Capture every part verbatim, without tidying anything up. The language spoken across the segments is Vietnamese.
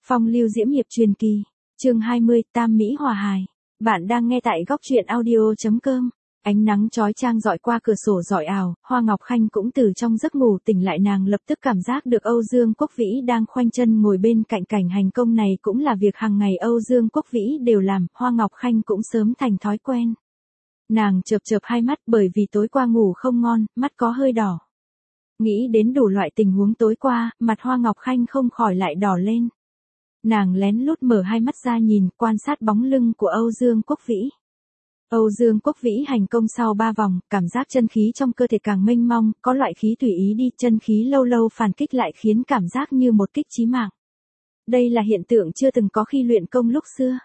Phong lưu diễm hiệp truyền kỳ, chương hai mươi, Tam Mỹ hòa hài. Bạn đang nghe tại góc truyện audio.com. Ánh nắng chói chang dọi qua cửa sổ rọi ảo, Hoa Ngọc Khanh cũng từ trong giấc ngủ tỉnh lại, nàng lập tức cảm giác được Âu Dương Quốc Vĩ đang khoanh chân ngồi bên cạnh. Cảnh hành công này cũng là việc hàng ngày Âu Dương Quốc Vĩ đều làm, Hoa Ngọc Khanh cũng sớm thành thói quen. Nàng chợp chợp hai mắt bởi vì tối qua ngủ không ngon, mắt có hơi đỏ. Nghĩ đến đủ loại tình huống tối qua, mặt Hoa Ngọc Khanh không khỏi lại đỏ lên. Nàng lén lút mở hai mắt ra nhìn, quan sát bóng lưng của Âu Dương Quốc Vĩ. Âu Dương Quốc Vĩ hành công sau ba vòng, cảm giác chân khí trong cơ thể càng mênh mông, có loại khí tùy ý đi, chân khí lâu lâu phản kích lại khiến cảm giác như một kích chí mạng. Đây là hiện tượng chưa từng có khi luyện công lúc xưa.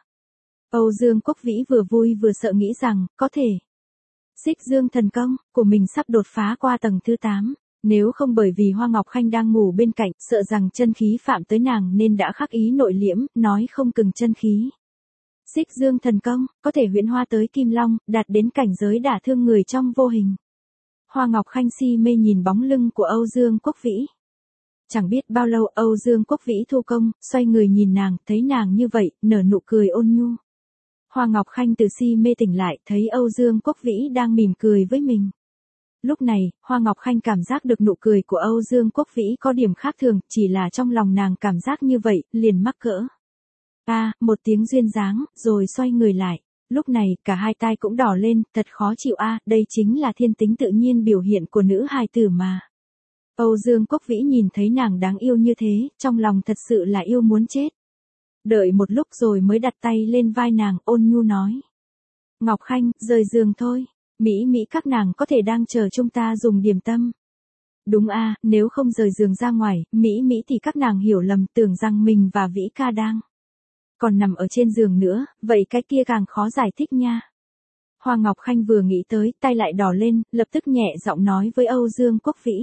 Âu Dương Quốc Vĩ vừa vui vừa sợ, nghĩ rằng, có thể Xích Dương thần công của mình sắp đột phá qua tầng thứ tám. Nếu không bởi vì Hoa Ngọc Khanh đang ngủ bên cạnh, sợ rằng chân khí phạm tới nàng nên đã khắc ý nội liễm, nói không cừng chân khí. Xích Dương thần công, có thể huyễn hoa tới Kim Long, đạt đến cảnh giới đả thương người trong vô hình. Hoa Ngọc Khanh si mê nhìn bóng lưng của Âu Dương Quốc Vĩ. Chẳng biết bao lâu Âu Dương Quốc Vĩ thu công, xoay người nhìn nàng, thấy nàng như vậy, nở nụ cười ôn nhu. Hoa Ngọc Khanh từ si mê tỉnh lại, thấy Âu Dương Quốc Vĩ đang mỉm cười với mình. Lúc này, Hoa Ngọc Khanh cảm giác được nụ cười của Âu Dương Quốc Vĩ có điểm khác thường, chỉ là trong lòng nàng cảm giác như vậy, liền mắc cỡ. A, à, một tiếng duyên dáng, rồi xoay người lại. Lúc này, cả hai tai cũng đỏ lên, thật khó chịu a, à, đây chính là thiên tính tự nhiên biểu hiện của nữ hài tử mà. Âu Dương Quốc Vĩ nhìn thấy nàng đáng yêu như thế, trong lòng thật sự là yêu muốn chết. Đợi một lúc rồi mới đặt tay lên vai nàng, ôn nhu nói. Ngọc Khanh, rời giường thôi. Mỹ Mỹ các nàng có thể đang chờ chúng ta dùng điểm tâm. Đúng a, à, nếu không rời giường ra ngoài, Mỹ Mỹ thì các nàng hiểu lầm, tưởng rằng mình và Vĩ ca đang còn nằm ở trên giường nữa, vậy cái kia càng khó giải thích nha. Hoa Ngọc Khanh vừa nghĩ tới, tay lại đỏ lên, lập tức nhẹ giọng nói với Âu Dương Quốc Vĩ.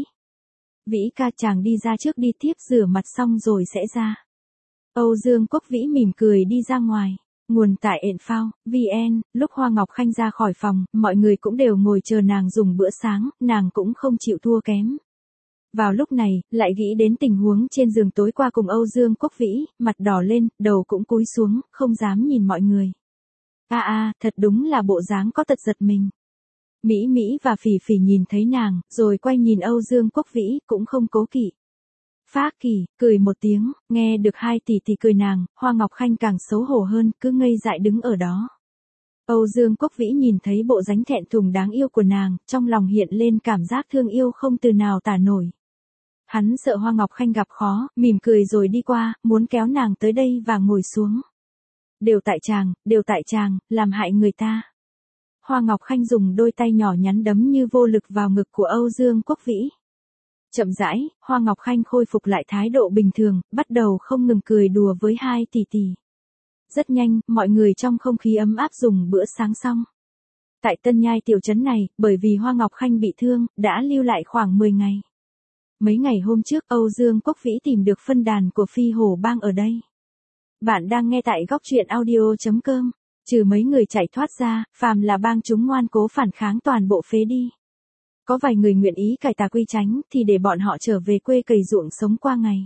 Vĩ ca, chàng đi ra trước đi, tiếp rửa mặt xong rồi sẽ ra. Âu Dương Quốc Vĩ mỉm cười đi ra ngoài. Nguồn tại ện phao, vn, lúc Hoa Ngọc Khanh ra khỏi phòng, mọi người cũng đều ngồi chờ nàng dùng bữa sáng, nàng cũng không chịu thua kém. Vào lúc này, lại nghĩ đến tình huống trên giường tối qua cùng Âu Dương Quốc Vĩ, mặt đỏ lên, đầu cũng cúi xuống, không dám nhìn mọi người. A a, thật đúng là bộ dáng có tật giật mình. Mỹ Mỹ và Phỉ Phỉ nhìn thấy nàng, rồi quay nhìn Âu Dương Quốc Vĩ, cũng không cố kỵ. Phá Kỳ, cười một tiếng, nghe được hai tỷ tỷ cười nàng, Hoa Ngọc Khanh càng xấu hổ hơn, cứ ngây dại đứng ở đó. Âu Dương Quốc Vĩ nhìn thấy bộ dáng thẹn thùng đáng yêu của nàng, trong lòng hiện lên cảm giác thương yêu không từ nào tả nổi. Hắn sợ Hoa Ngọc Khanh gặp khó, mỉm cười rồi đi qua, muốn kéo nàng tới đây và ngồi xuống. Đều tại chàng, đều tại chàng, làm hại người ta. Hoa Ngọc Khanh dùng đôi tay nhỏ nhắn đấm như vô lực vào ngực của Âu Dương Quốc Vĩ. Chậm rãi, Hoa Ngọc Khanh khôi phục lại thái độ bình thường, bắt đầu không ngừng cười đùa với hai tỷ tỷ. Rất nhanh, mọi người trong không khí ấm áp dùng bữa sáng xong. Tại Tân Nhai tiểu trấn này, bởi vì Hoa Ngọc Khanh bị thương, đã lưu lại khoảng mười ngày. Mấy ngày hôm trước, Âu Dương Quốc Vĩ tìm được phân đàn của Phi Hổ Bang ở đây. Bạn đang nghe tại góc truyện audio.com. Trừ mấy người chạy thoát ra, phàm là bang chúng ngoan cố phản kháng toàn bộ phế đi. Có vài người nguyện ý cải tà quy chánh, thì để bọn họ trở về quê cày ruộng sống qua ngày.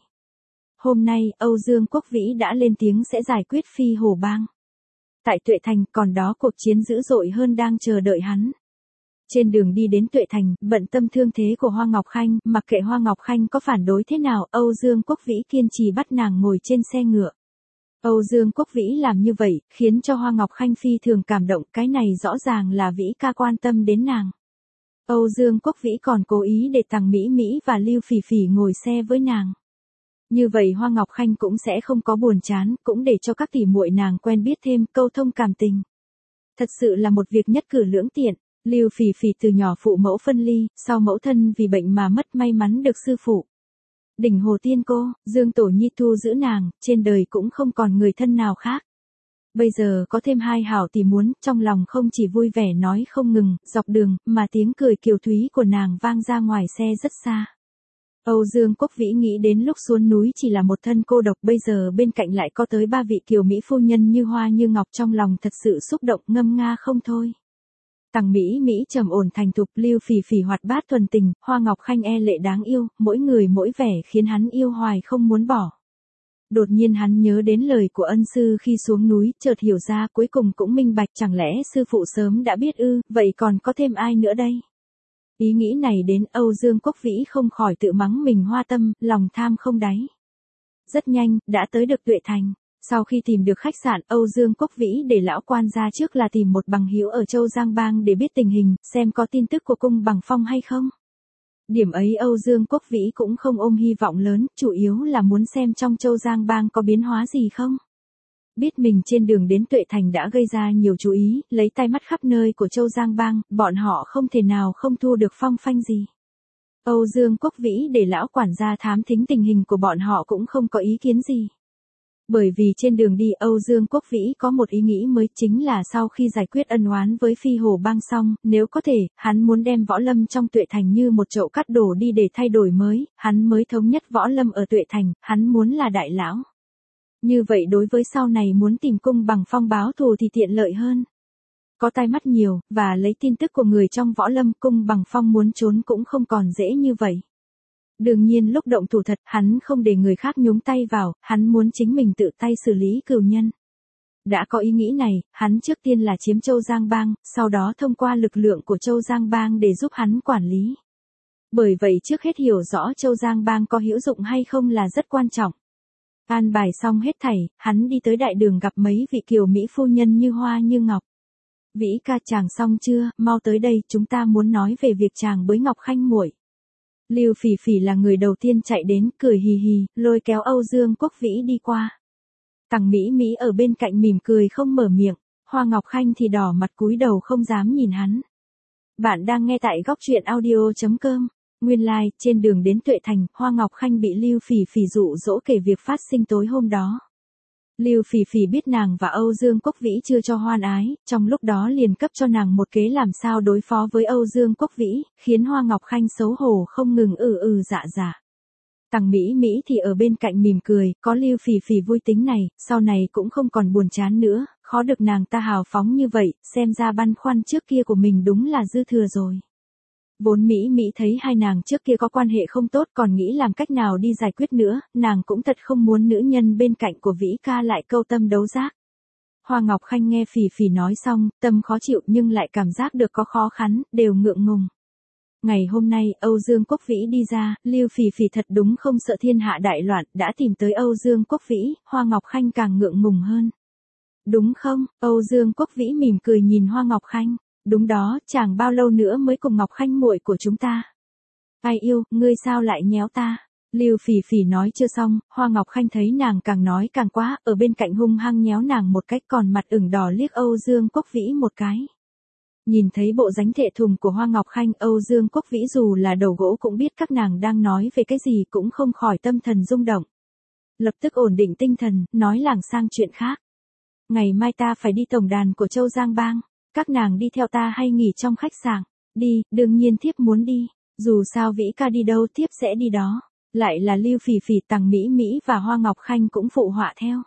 Hôm nay, Âu Dương Quốc Vĩ đã lên tiếng sẽ giải quyết Phi Hổ Bang. Tại Tuệ Thành, còn đó cuộc chiến dữ dội hơn đang chờ đợi hắn. Trên đường đi đến Tuệ Thành, bận tâm thương thế của Hoa Ngọc Khanh, mặc kệ Hoa Ngọc Khanh có phản đối thế nào, Âu Dương Quốc Vĩ kiên trì bắt nàng ngồi trên xe ngựa. Âu Dương Quốc Vĩ làm như vậy, khiến cho Hoa Ngọc Khanh phi thường cảm động, cái này rõ ràng là Vĩ ca quan tâm đến nàng. Âu Dương Quốc Vĩ còn cố ý để Tằng Mỹ Mỹ và Lưu Phỉ Phỉ ngồi xe với nàng. Như vậy Hoa Ngọc Khanh cũng sẽ không có buồn chán, cũng để cho các tỷ muội nàng quen biết thêm, câu thông cảm tình. Thật sự là một việc nhất cử lưỡng tiện. Lưu Phỉ Phỉ từ nhỏ phụ mẫu phân ly, sau mẫu thân vì bệnh mà mất, may mắn được sư phụ Đỉnh Hồ Tiên Cô, Dương Tổ Nhi thu giữ nàng, trên đời cũng không còn người thân nào khác. Bây giờ có thêm hai hảo tỷ muốn, trong lòng không chỉ vui vẻ nói không ngừng, dọc đường, mà tiếng cười kiều thúy của nàng vang ra ngoài xe rất xa. Âu Dương Quốc Vĩ nghĩ đến lúc xuống núi chỉ là một thân cô độc, bây giờ bên cạnh lại có tới ba vị kiều Mỹ phu nhân như hoa như ngọc, trong lòng thật sự xúc động ngâm nga không thôi. Tằng Mỹ Mỹ trầm ổn thành thục, Lưu Phỉ Phỉ hoạt bát thuần tình, Hoa Ngọc Khanh e lệ đáng yêu, mỗi người mỗi vẻ khiến hắn yêu hoài không muốn bỏ. Đột nhiên hắn nhớ đến lời của ân sư khi xuống núi, chợt hiểu ra, cuối cùng cũng minh bạch, chẳng lẽ sư phụ sớm đã biết ư, vậy còn có thêm ai nữa đây? Ý nghĩ này đến, Âu Dương Quốc Vĩ không khỏi tự mắng mình hoa tâm, lòng tham không đáy. Rất nhanh, đã tới được Tuệ Thành. Sau khi tìm được khách sạn, Âu Dương Quốc Vĩ để lão quan ra trước là tìm một bằng hữu ở Châu Giang Bang để biết tình hình, xem có tin tức của cung Bằng Phong hay không. Điểm ấy Âu Dương Quốc Vĩ cũng không ôm hy vọng lớn, chủ yếu là muốn xem trong Châu Giang Bang có biến hóa gì không. Biết mình trên đường đến Tuệ Thành đã gây ra nhiều chú ý, lấy tay mắt khắp nơi của Châu Giang Bang, bọn họ không thể nào không thu được phong phanh gì. Âu Dương Quốc Vĩ để lão quản gia thám thính tình hình của bọn họ cũng không có ý kiến gì. Bởi vì trên đường đi Âu Dương Quốc Vĩ có một ý nghĩ mới, chính là sau khi giải quyết ân oán với Phi Hồ Bang xong, nếu có thể, hắn muốn đem võ lâm trong Tuệ Thành như một chậu cắt đổ đi để thay đổi mới, hắn mới thống nhất võ lâm ở Tuệ Thành, hắn muốn là đại lão. Như vậy đối với sau này muốn tìm cung Bằng Phong báo thù thì tiện lợi hơn. Có tai mắt nhiều, và lấy tin tức của người trong võ lâm, cung Bằng Phong muốn trốn cũng không còn dễ như vậy. Đương nhiên lúc động thủ thật, hắn không để người khác nhúng tay vào, hắn muốn chính mình tự tay xử lý cừu nhân. Đã có ý nghĩ này, hắn trước tiên là chiếm Châu Giang Bang, sau đó thông qua lực lượng của Châu Giang Bang để giúp hắn quản lý. Bởi vậy trước hết hiểu rõ Châu Giang Bang có hữu dụng hay không là rất quan trọng. An bài xong hết thảy, hắn đi tới đại đường gặp mấy vị kiều Mỹ phu nhân như hoa như ngọc. Vĩ ca, chàng xong chưa, mau tới đây, chúng ta muốn nói về việc chàng với Ngọc Khanh muội. Lưu Phỉ Phỉ là người đầu tiên chạy đến, cười hì hì, lôi kéo Âu Dương Quốc Vĩ đi qua. Tằng Mỹ Mỹ ở bên cạnh mỉm cười không mở miệng, Hoa Ngọc Khanh thì đỏ mặt cúi đầu không dám nhìn hắn. Bạn đang nghe tại góc truyện audio chấm com. Nguyên lai, like, trên đường đến Tuệ Thành, Hoa Ngọc Khanh bị Lưu Phỉ Phỉ dụ dỗ kể việc phát sinh tối hôm đó. Lưu Phỉ Phỉ biết nàng và Âu Dương Quốc Vĩ chưa cho hoan ái, trong lúc đó liền cấp cho nàng một kế làm sao đối phó với Âu Dương Quốc Vĩ, khiến Hoa Ngọc Khanh xấu hổ không ngừng ừ ừ dạ dạ. Tằng Mỹ Mỹ thì ở bên cạnh mỉm cười, có Lưu Phỉ Phỉ vui tính này, sau này cũng không còn buồn chán nữa, khó được nàng ta hào phóng như vậy, xem ra băn khoăn trước kia của mình đúng là dư thừa rồi. Vốn Mỹ Mỹ thấy hai nàng trước kia có quan hệ không tốt, còn nghĩ làm cách nào đi giải quyết nữa, nàng cũng thật không muốn nữ nhân bên cạnh của Vĩ ca lại câu tâm đấu giác. Hoa Ngọc Khanh nghe Phỉ Phỉ nói xong, tâm khó chịu nhưng lại cảm giác được có khó khăn, đều ngượng ngùng. Ngày hôm nay, Âu Dương Quốc Vĩ đi ra, Lưu Phỉ Phỉ thật đúng không sợ thiên hạ đại loạn, đã tìm tới Âu Dương Quốc Vĩ, Hoa Ngọc Khanh càng ngượng ngùng hơn. Đúng không? Âu Dương Quốc Vĩ mỉm cười nhìn Hoa Ngọc Khanh. Đúng đó, chẳng bao lâu nữa mới cùng Ngọc Khanh muội của chúng ta. Ai yêu, ngươi sao lại nhéo ta? Lưu Phỉ Phỉ nói chưa xong, Hoa Ngọc Khanh thấy nàng càng nói càng quá, ở bên cạnh hung hăng nhéo nàng một cách, còn mặt ửng đỏ liếc Âu Dương Quốc Vĩ một cái. Nhìn thấy bộ dáng thẹn thùng của Hoa Ngọc Khanh, Âu Dương Quốc Vĩ dù là đầu gỗ cũng biết các nàng đang nói về cái gì, cũng không khỏi tâm thần rung động. Lập tức ổn định tinh thần, nói lảng sang chuyện khác. Ngày mai ta phải đi tổng đàn của Châu Giang Bang. Các nàng đi theo ta hay nghỉ trong khách sạn? Đi, đương nhiên thiếp muốn đi. Dù sao Vĩ ca đi đâu thiếp sẽ đi đó. Lại là Lưu Phỉ Phỉ, Tằng Mỹ Mỹ và Hoa Ngọc Khanh cũng phụ họa theo.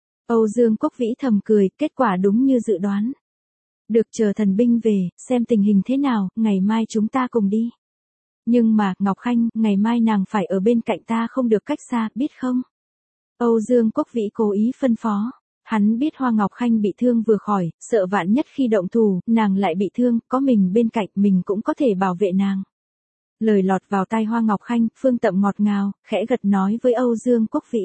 Âu Dương Quốc Vĩ thầm cười, kết quả đúng như dự đoán. Được, chờ thần binh về, xem tình hình thế nào, ngày mai chúng ta cùng đi. Nhưng mà, Ngọc Khanh, ngày mai nàng phải ở bên cạnh ta không được cách xa, biết không? Âu Dương Quốc Vĩ cố ý phân phó. Hắn biết Hoa Ngọc Khanh bị thương vừa khỏi, sợ vạn nhất khi động thủ, nàng lại bị thương, có mình bên cạnh mình cũng có thể bảo vệ nàng. Lời lọt vào tai Hoa Ngọc Khanh, Phương Tậm ngọt ngào, khẽ gật nói với Âu Dương Quốc Vĩ.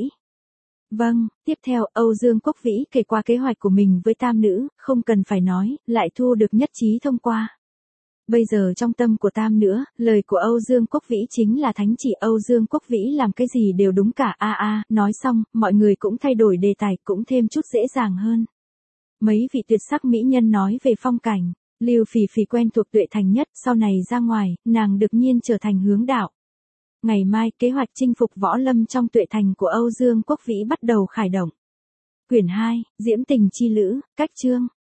Vâng, tiếp theo Âu Dương Quốc Vĩ kể qua kế hoạch của mình với tam nữ, không cần phải nói, lại thu được nhất trí thông qua. Bây giờ trong tâm của tam nữa, lời của Âu Dương Quốc Vĩ chính là thánh chỉ. Âu Dương Quốc Vĩ làm cái gì đều đúng cả. A a, nói xong, mọi người cũng thay đổi đề tài, cũng thêm chút dễ dàng hơn. Mấy vị tuyệt sắc mỹ nhân nói về phong cảnh, Lưu Phỉ Phỉ quen thuộc Tuệ Thành nhất, sau này ra ngoài, nàng đương nhiên trở thành hướng đạo. Ngày mai, kế hoạch chinh phục võ lâm trong Tuệ Thành của Âu Dương Quốc Vĩ bắt đầu khởi động. Quyển hai, Diễm Tình Chi Lữ, cách chương.